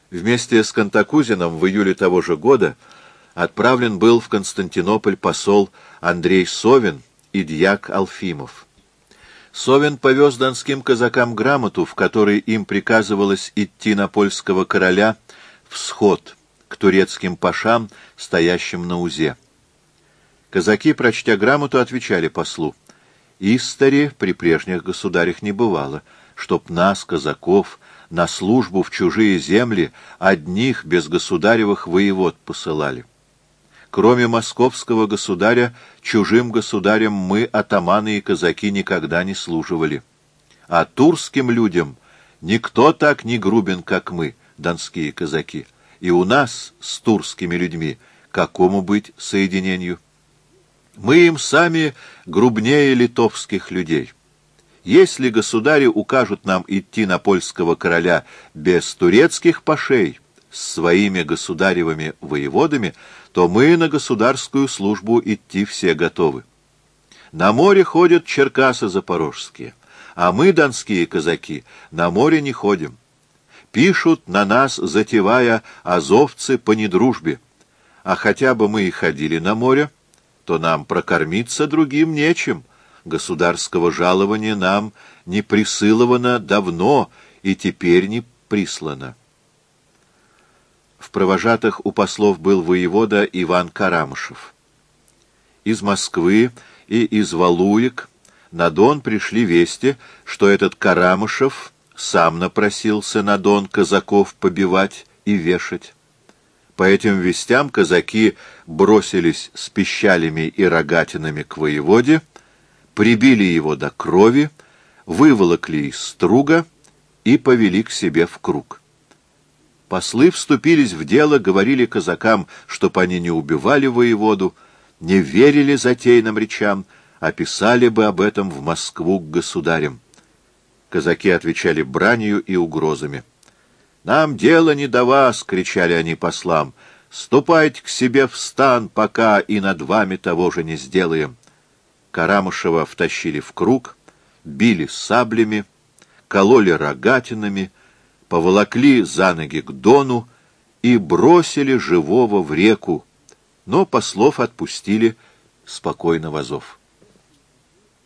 Вместе с Кантакузиным в июле того же года отправлен был в Константинополь посол Андрей Совин и дьяк Алфимов. Совин повез донским казакам грамоту, в которой им приказывалось идти на польского короля в сход к турецким пашам, стоящим на Узе. Казаки, прочтя грамоту, отвечали послу: «Истори при прежних государях не бывало, чтоб нас, казаков, на службу в чужие земли одних без государевых воевод посылали. Кроме московского государя, чужим государям мы, атаманы и казаки, никогда не служивали. А турским людям никто так не грубен, как мы, донские казаки. И у нас с турскими людьми какому быть соединению? Мы им сами грубнее литовских людей. Если государи укажут нам идти на польского короля без турецких пашей, с своими государевыми воеводами, то мы на государскую службу идти все готовы. На море ходят черкасы запорожские, а мы, донские казаки, на море не ходим. Пишут на нас, затевая, азовцы по недружбе. А хотя бы мы и ходили на море, то нам прокормиться другим нечем. Государского жалования нам не присыловано давно и теперь не прислано». В провожатых у послов был воевода Иван Карамышев. Из Москвы и из Валуек на Дон пришли вести, что этот Карамышев сам напросился на Дон казаков побивать и вешать. По этим вестям казаки бросились с пищалями и рогатинами к воеводе, прибили его до крови, выволокли из струга и повели к себе в круг. Послы вступились в дело, говорили казакам, чтоб они не убивали воеводу, не верили затейным речам, а писали бы об этом в Москву к государям. Казаки отвечали бранью и угрозами. «Нам дело не до вас!» — кричали они послам. «Ступайте к себе в стан, пока и над вами того же не сделаем». Карамышева втащили в круг, били саблями, кололи рогатинами, поволокли за ноги к Дону и бросили живого в реку, но послов отпустили спокойно в Азов.